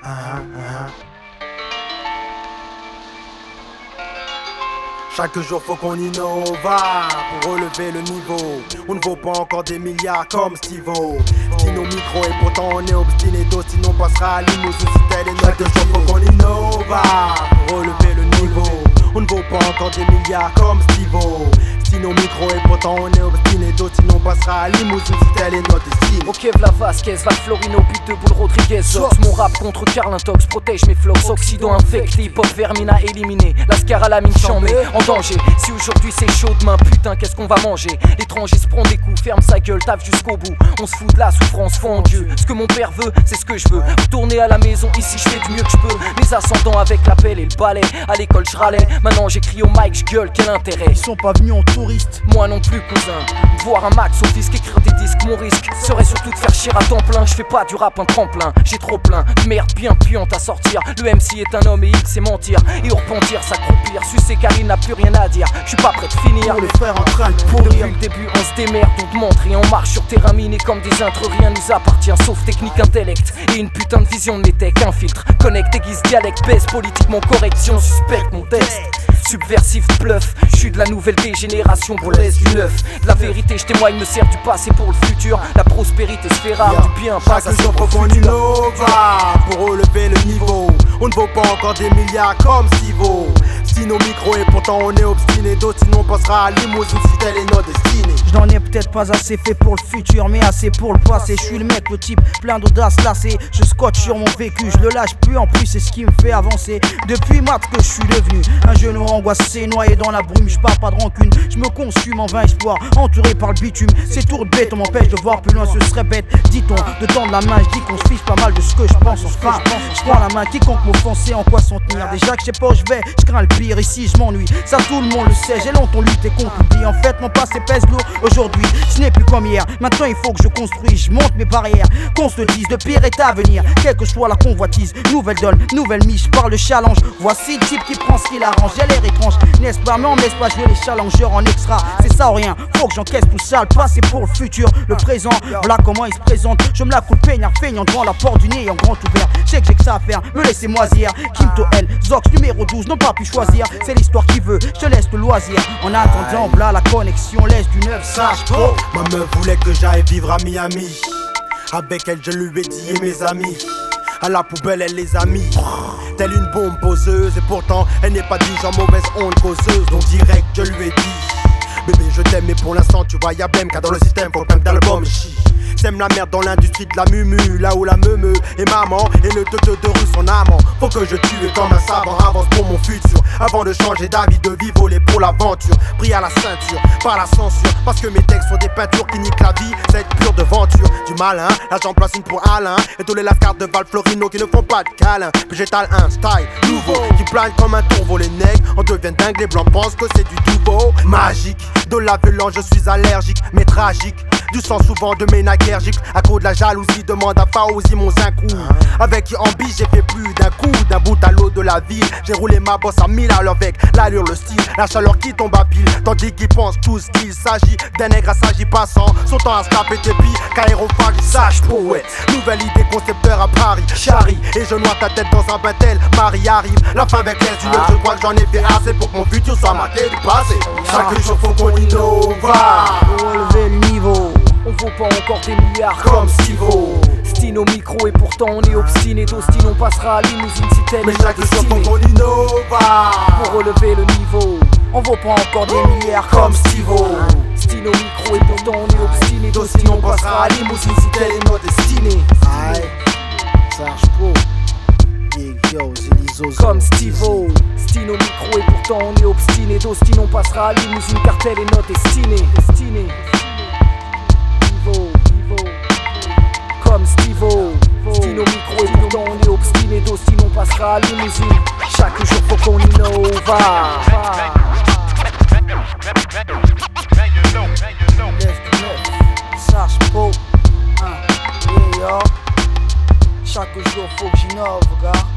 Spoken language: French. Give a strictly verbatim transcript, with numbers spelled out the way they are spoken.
Ah, ah. Chaque jour faut qu'on innove pour relever le niveau. On ne vaut pas encore des milliards comme Steve-O. Stino micro et pourtant on est obstiné d'autres, sinon on passera à limousine si tel est notre. Chaque jour faut qu'on innove pour relever le niveau. On ne vaut pas encore des milliards comme Steve-O. Stino micro et pourtant on est obstiné d'autres, sinon on passera à limousine si tel est notre destin. Ok, Vla Vasquez, Val Florino, but de boule Rodriguez. Zox, mon rap contre Carlin Tox, protège mes flows. Occident infecté, pop vermina éliminé. Lascar à la mine chambée, en danger. Si aujourd'hui c'est chaud, demain putain, qu'est-ce qu'on va manger? L'étranger se prend des coups, ferme sa gueule, taffe jusqu'au bout. On se fout de la souffrance, foi en Dieu. Ce que mon père veut, c'est ce que je veux. Retourner à la maison, ici je fais du mieux que je peux. Mes ascendants avec la pelle et le balai. À l'école je râlais, maintenant j'écris au mic, je gueule, quel intérêt? Ils sont pas venus en touriste. Moi non plus cousin. Voir un max au fisc, écrire des disques, mon risque serait surtout de faire chier à temps plein. Je fais pas du rap un tremplin, j'ai trop plein de merde bien puante à sortir. Le M C est un homme et il sait mentir. Et au repentir, s'accroupir, sucer car il n'a plus rien à dire. Je suis pas prêt de finir. Pour les frères en train de pourrir. Depuis le début on se démerde, on te montre et on marche sur terrain miné comme des intres. Rien nous appartient sauf technique, intellect et une putain de vision de l'été qu'un filtre. Connecte, aiguise, dialecte, baisse politiquement correction, suspecte mon texte. Subversif, bluff, je suis de la nouvelle dégénération pour l'est du neuf. De la vérité, je témoigne, me sert du passé pour le futur. La prospérité se fait rare, du bien, pas chaque jour faut qu'on innove pour relever le niveau. On ne vaut pas encore des milliards comme Steve-O. Stino micro et pourtant on est obstiné d'autres, sinon on passera à limousine si telle est notre destinée. Je n'en ai peut-être pas assez fait pour le futur, mais assez pour le passé. Je suis le mec, le type plein d'audace lassé. Je scotche sur mon vécu, je le lâche plus en plus, c'est ce qui me fait avancer. Depuis maths que je suis devenu un genou angoissé, noyé dans la brume, je pars pas de rancune. Je me consume en vain espoir, entouré par le bitume. Ces tours de bête, on m'empêche de voir plus loin, ce serait bête. Dit-on, de tendre la main, je dis qu'on se fiche pas mal de ce que je pense. Enfin, je prends la main, quiconque m'offenser, en quoi s'en tenir. Déjà que je sais pas où je vais, je crains le pire, ici je m'ennuie. Ça tout le monde le sait, j'ai longtemps lutté contre l'oubli. En fait, mon passé pèse lourd aujourd'hui, ce n'est plus comme hier. Maintenant il faut que je construise, je monte mes barrières. Qu'on se le dise, le pire est à venir. Quelle que soit la convoitise, nouvelle donne, nouvelle miche par le challenge. Voici le type qui prend ce qu'il arrange, j'ai l'air étrange, n'est-ce pas? Mais on me laisse pas jouer les challengeurs en extra. C'est ça ou rien, faut que j'encaisse tout ça. Le passé pour le futur, le présent, voilà comment il se présente. Je me la coupe peignard, feignant devant la porte du nez en grand ouvert. Je sais que j'ai que ça à faire, me laissez moisir. Kimto L, Zox numéro douze, n'ont pas pu choisir. C'est l'histoire qui veut, je te laisse le loisir. En attendant, voilà la connexion, laisse du neuf, sache trop. Ma meuf voulait que j'aille vivre à Miami. Avec elle je lui ai dit et mes amis. À la poubelle elle les a mis. Telle une bombe poseuse. Et pourtant elle n'est pas du genre mauvaise onde causeuse. Donc direct je lui ai dit: bébé je t'aime mais pour l'instant tu vois y'a blême. Car dans le système faut qu'un d'album chie. Sème la merde dans l'industrie de la mumu. Là où la meumeu et maman et le teuteux de rue son amant. Faut que je tue comme un savant. Avance pour mon futur avant de changer d'avis, de vie voler pour l'aventure. Pris à la ceinture, par la censure. Parce que mes textes sont des peintures qui niquent la vie. C'est être pure devanture, du malin. Là j'en place une pour Alain. Et tous les lascars de Val Florino qui ne font pas de câlin. Puis j'étale un style nouveau qui plane comme un tourveau. Les nègres en deviennent dingues. Les blancs pensent que c'est du nouveau magique. De la violence je suis allergique mais tragique. Du sang souvent de ménagergique. À cause de la jalousie demande à Faouzi mon zinc. Avec qui en bise j'ai fait plus d'un coup. D'un bout à l'autre de la ville j'ai roulé ma bosse à mille à l'heure avec l'allure, le style, la chaleur qui tombe à pile. Tandis qu'ils pensent tous qu'il s'agit d'un nègre assagi passant son temps à se taper des billes. Qu'aérophage il sache poète. Nouvelle idée concepteur à Paris, Charlie. Et je noie ta tête dans un bain-tel. Marie arrive, la fin avec l'aise du neuf. Je crois que j'en ai fait assez pour que mon futur soit marqué du passé. Chaque jour faut qu'on innove pour relever le niveau. On vaut pas encore des milliards comme Steve-O. Stino micro et pourtant on est obstiné d'Austin, on passera à limousine si tel mais est chaque notre jour faut destinée. qu'on innove pour relever le niveau. On vaut pas encore des milliards comme Steve-O. Stino micro et pourtant on est obstiné d'Austin, on passera à limousine si tel est notre destinée. Aïe, sache trop. Big yo, Zilly Zozo. Comme Steve-O. Stino micro et pourtant on est obstiné d'Austin, on passera à limousine car telle est notre destinée. Destinée. Comme Steve-O. Stino micro et pourtant on est obstiné d'Austin, on passera à limousine. Chaque jour faut qu'on innove. Laisse du neuf, sache trop. Hein, yeah, yo. Chaque jour faut que j'innove, gars.